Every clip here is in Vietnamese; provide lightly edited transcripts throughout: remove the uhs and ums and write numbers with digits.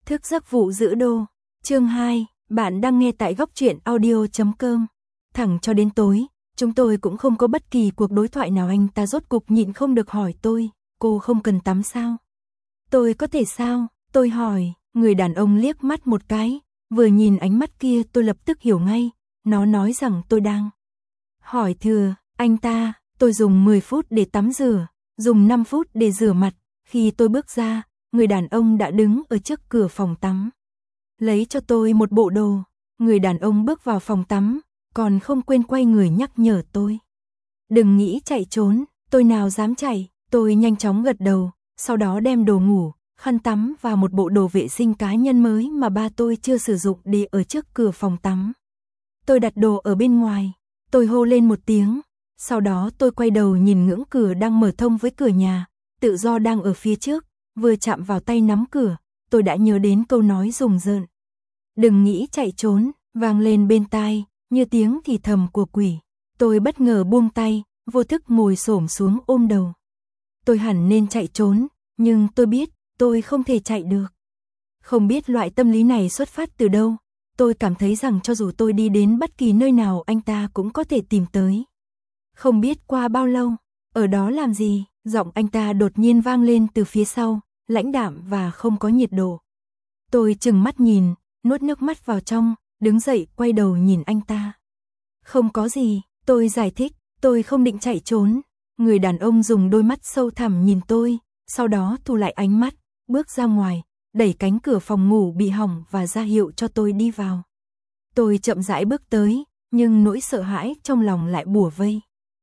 Thức giấc vụ giữ đô. Chương 2, bạn đang nghe tại góc truyện audio.com. Thẳng cho đến tối, chúng tôi cũng không có bất kỳ cuộc đối thoại nào. Anh ta rốt cục nhịn không được hỏi tôi, cô không cần tắm sao? Tôi có thể sao? Tôi hỏi, người đàn ông liếc mắt một cái, vừa nhìn ánh mắt kia tôi lập tức hiểu ngay, nó nói rằng tôi đang hỏi thừa, anh ta, tôi dùng 10 phút để tắm rửa, dùng 5 phút để rửa mặt, khi tôi bước ra, người đàn ông đã đứng ở trước cửa phòng tắm. Lấy cho tôi một bộ đồ, người đàn ông bước vào phòng tắm, còn không quên quay người nhắc nhở tôi. Đừng nghĩ chạy trốn, tôi nào dám chạy, tôi nhanh chóng gật đầu, sau đó đem đồ ngủ, khăn tắm và một bộ đồ vệ sinh cá nhân mới mà ba tôi chưa sử dụng để ở trước cửa phòng tắm. Tôi đặt đồ ở bên ngoài, tôi hô lên một tiếng, sau đó tôi quay đầu nhìn ngưỡng cửa đang mở thông với cửa nhà, tự do đang ở phía trước, vừa chạm vào tay nắm cửa, tôi đã nhớ đến câu nói rùng rợn. Đừng nghĩ chạy trốn, vang lên bên tai, như tiếng thì thầm của quỷ. Tôi bất ngờ buông tay, vô thức ngồi xổm xuống ôm đầu. Tôi hẳn nên chạy trốn, nhưng tôi biết, tôi không thể chạy được. Không biết loại tâm lý này xuất phát từ đâu, tôi cảm thấy rằng cho dù tôi đi đến bất kỳ nơi nào anh ta cũng có thể tìm tới. Không biết qua bao lâu, ở đó làm gì, giọng anh ta đột nhiên vang lên từ phía sau, lãnh đạm và không có nhiệt độ. Tôi trừng mắt nhìn, nuốt nước mắt vào trong, đứng dậy quay đầu nhìn anh ta. Không có gì, tôi giải thích, tôi không định chạy trốn. Người đàn ông dùng đôi mắt sâu thẳm nhìn tôi, sau đó thu lại ánh mắt, bước ra ngoài, đẩy cánh cửa phòng ngủ bị hỏng và ra hiệu cho tôi đi vào. Tôi chậm rãi bước tới, nhưng nỗi sợ hãi trong lòng lại bủa vây.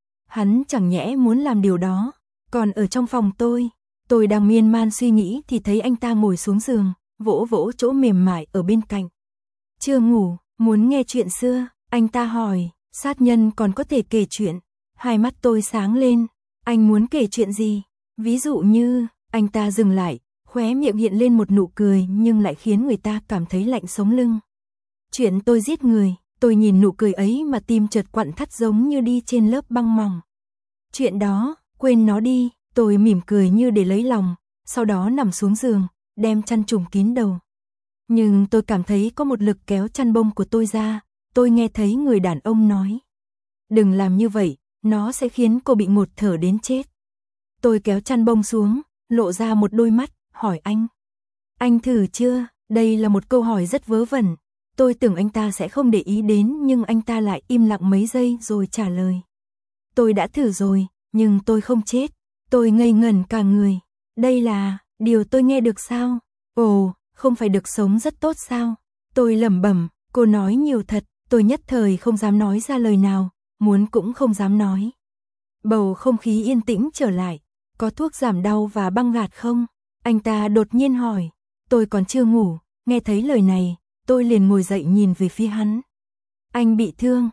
Hắn chẳng nhẽ muốn làm điều đó, còn ở trong phòng tôi đang miên man suy nghĩ thì thấy anh ta ngồi xuống giường, vỗ vỗ chỗ mềm mại ở bên cạnh. Chưa ngủ, muốn nghe chuyện xưa, anh ta hỏi, sát nhân còn có thể kể chuyện. Hai mắt tôi sáng lên, anh muốn kể chuyện gì? Ví dụ như, anh ta dừng lại, khóe miệng hiện lên một nụ cười nhưng lại khiến người ta cảm thấy lạnh sống lưng. Chuyện tôi giết người, tôi nhìn nụ cười ấy mà tim chợt quặn thắt giống như đi trên lớp băng mỏng. Chuyện đó, quên nó đi, tôi mỉm cười như để lấy lòng, sau đó nằm xuống giường, đem chăn trùm kín đầu. Nhưng tôi cảm thấy có một lực kéo chăn bông của tôi ra, tôi nghe thấy người đàn ông nói. Đừng làm như vậy, nó sẽ khiến cô bị ngột thở đến chết. Tôi kéo chăn bông xuống, lộ ra một đôi mắt, hỏi anh. Anh thử chưa? Đây là một câu hỏi rất vớ vẩn. Tôi tưởng anh ta sẽ không để ý đến nhưng anh ta lại im lặng mấy giây rồi trả lời. Tôi đã thử rồi, nhưng tôi không chết. Tôi ngây ngẩn cả người. Đây là điều tôi nghe được sao? Ồ, không phải được sống rất tốt sao? Tôi lẩm bẩm, cô nói nhiều thật, tôi nhất thời không dám nói ra lời nào, muốn cũng không dám nói. Bầu không khí yên tĩnh trở lại, có thuốc giảm đau và băng gạc không? Anh ta đột nhiên hỏi, tôi còn chưa ngủ, nghe thấy lời này, tôi liền ngồi dậy nhìn về phía hắn. Anh bị thương,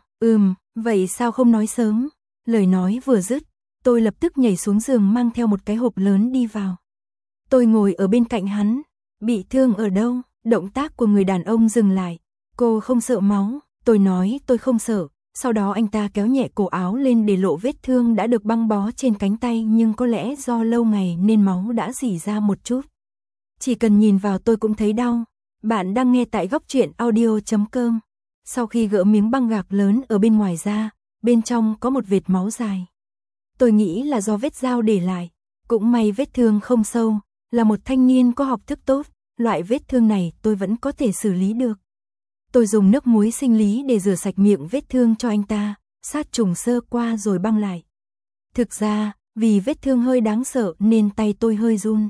vậy sao không nói sớm? Lời nói vừa dứt, tôi lập tức nhảy xuống giường mang theo một cái hộp lớn đi vào. Tôi ngồi ở bên cạnh hắn, bị thương ở đâu? Động tác của người đàn ông dừng lại, cô không sợ máu, tôi nói tôi không sợ. Sau đó anh ta kéo nhẹ cổ áo lên để lộ vết thương đã được băng bó trên cánh tay nhưng có lẽ do lâu ngày nên máu đã rỉ ra một chút. Chỉ cần nhìn vào tôi cũng thấy đau. Bạn đang nghe tại góc truyện audio.com. Sau khi gỡ miếng băng gạc lớn ở bên ngoài ra, bên trong có một vệt máu dài. Tôi nghĩ là do vết dao để lại. Cũng may vết thương không sâu, là một thanh niên có học thức tốt, loại vết thương này tôi vẫn có thể xử lý được. Tôi dùng nước muối sinh lý để rửa sạch miệng vết thương cho anh ta, sát trùng sơ qua rồi băng lại. Thực ra, vì vết thương hơi đáng sợ nên tay tôi hơi run.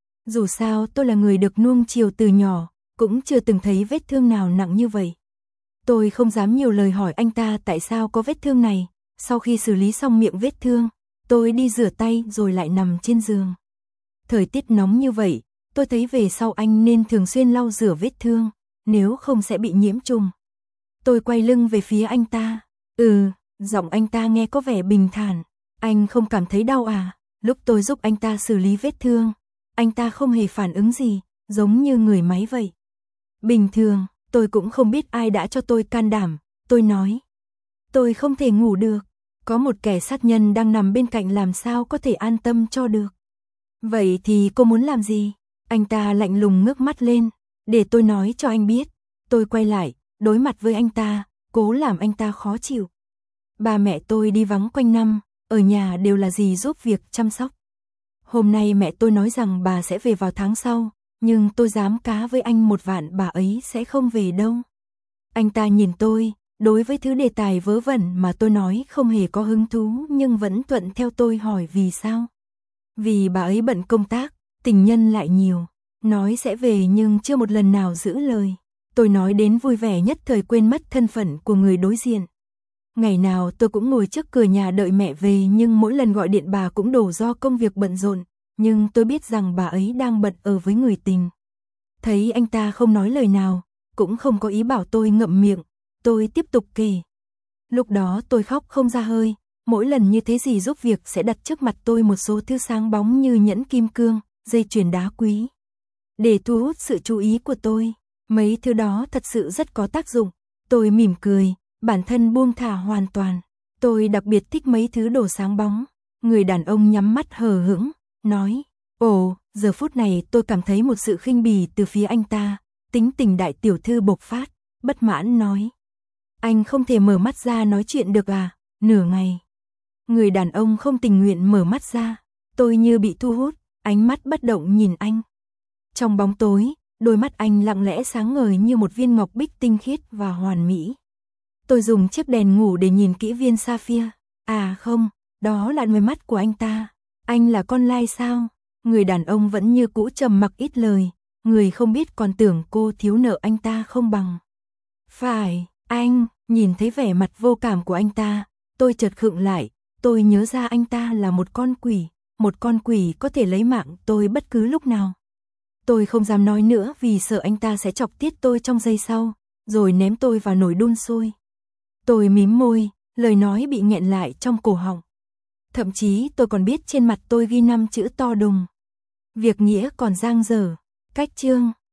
Dù sao tôi là người được nuông chiều từ nhỏ, cũng chưa từng thấy vết thương nào nặng như vậy. Tôi không dám nhiều lời hỏi anh ta tại sao có vết thương này. Sau khi xử lý xong miệng vết thương, tôi đi rửa tay rồi lại nằm trên giường. Thời tiết nóng như vậy, tôi thấy về sau anh nên thường xuyên lau rửa vết thương, nếu không sẽ bị nhiễm trùng. Tôi quay lưng về phía anh ta. Giọng anh ta nghe có vẻ bình thản. Anh không cảm thấy đau à? Lúc tôi giúp anh ta xử lý vết thương, anh ta không hề phản ứng gì, giống như người máy vậy. Bình thường, tôi cũng không biết ai đã cho tôi can đảm. Tôi nói, tôi không thể ngủ được. Có một kẻ sát nhân đang nằm bên cạnh làm sao có thể an tâm cho được. Vậy thì cô muốn làm gì? Anh ta lạnh lùng ngước mắt lên. Để tôi nói cho anh biết. Tôi quay lại, đối mặt với anh ta, cố làm anh ta khó chịu. Ba mẹ tôi đi vắng quanh năm, ở nhà đều là dì giúp việc chăm sóc. Hôm nay mẹ tôi nói rằng bà sẽ về vào tháng sau, nhưng tôi dám cá với anh 1 vạn bà ấy sẽ không về đâu. Anh ta nhìn tôi, đối với thứ đề tài vớ vẩn mà tôi nói không hề có hứng thú nhưng vẫn thuận theo tôi hỏi vì sao. Vì bà ấy bận công tác, tình nhân lại nhiều, nói sẽ về nhưng chưa một lần nào giữ lời. Tôi nói đến vui vẻ nhất thời quên mất thân phận của người đối diện. Ngày nào tôi cũng ngồi trước cửa nhà đợi mẹ về nhưng mỗi lần gọi điện bà cũng đổ do công việc bận rộn, nhưng tôi biết rằng bà ấy đang bận ở với người tình. Thấy anh ta không nói lời nào, cũng không có ý bảo tôi ngậm miệng, tôi tiếp tục kể. Lúc đó tôi khóc không ra hơi, mỗi lần như thế dì giúp việc sẽ đặt trước mặt tôi một số thứ sáng bóng như nhẫn kim cương, dây chuyền đá quý. Để thu hút sự chú ý của tôi, mấy thứ đó thật sự rất có tác dụng. Tôi mỉm cười, bản thân buông thả hoàn toàn. Tôi đặc biệt thích mấy thứ đồ sáng bóng. Người đàn ông nhắm mắt hờ hững, nói, ồ, giờ phút này tôi cảm thấy một sự khinh bỉ từ phía anh ta. Tính tình đại tiểu thư bộc phát, bất mãn nói. Anh không thể mở mắt ra nói chuyện được à, nửa ngày. Người đàn ông không tình nguyện mở mắt ra, tôi như bị thu hút, ánh mắt bất động nhìn anh. Trong bóng tối, đôi mắt anh lặng lẽ sáng ngời như một viên ngọc bích tinh khiết và hoàn mỹ. Tôi dùng chiếc đèn ngủ để nhìn kỹ viên sapphire. À không, đó là đôi mắt của anh ta. Anh là con lai sao? Người đàn ông vẫn như cũ trầm mặc ít lời. Người không biết còn tưởng cô thiếu nợ anh ta không bằng. Phải, anh, nhìn thấy vẻ mặt vô cảm của anh ta, tôi chợt khựng lại, tôi nhớ ra anh ta là một con quỷ có thể lấy mạng tôi bất cứ lúc nào. Tôi không dám nói nữa vì sợ anh ta sẽ chọc tiết tôi trong giây sau, rồi ném tôi vào nồi đun sôi. Tôi mím môi, lời nói bị nghẹn lại trong cổ họng. Thậm chí tôi còn biết trên mặt tôi ghi 5 chữ to đùng. Việc nghĩa còn dang dở, cách chương.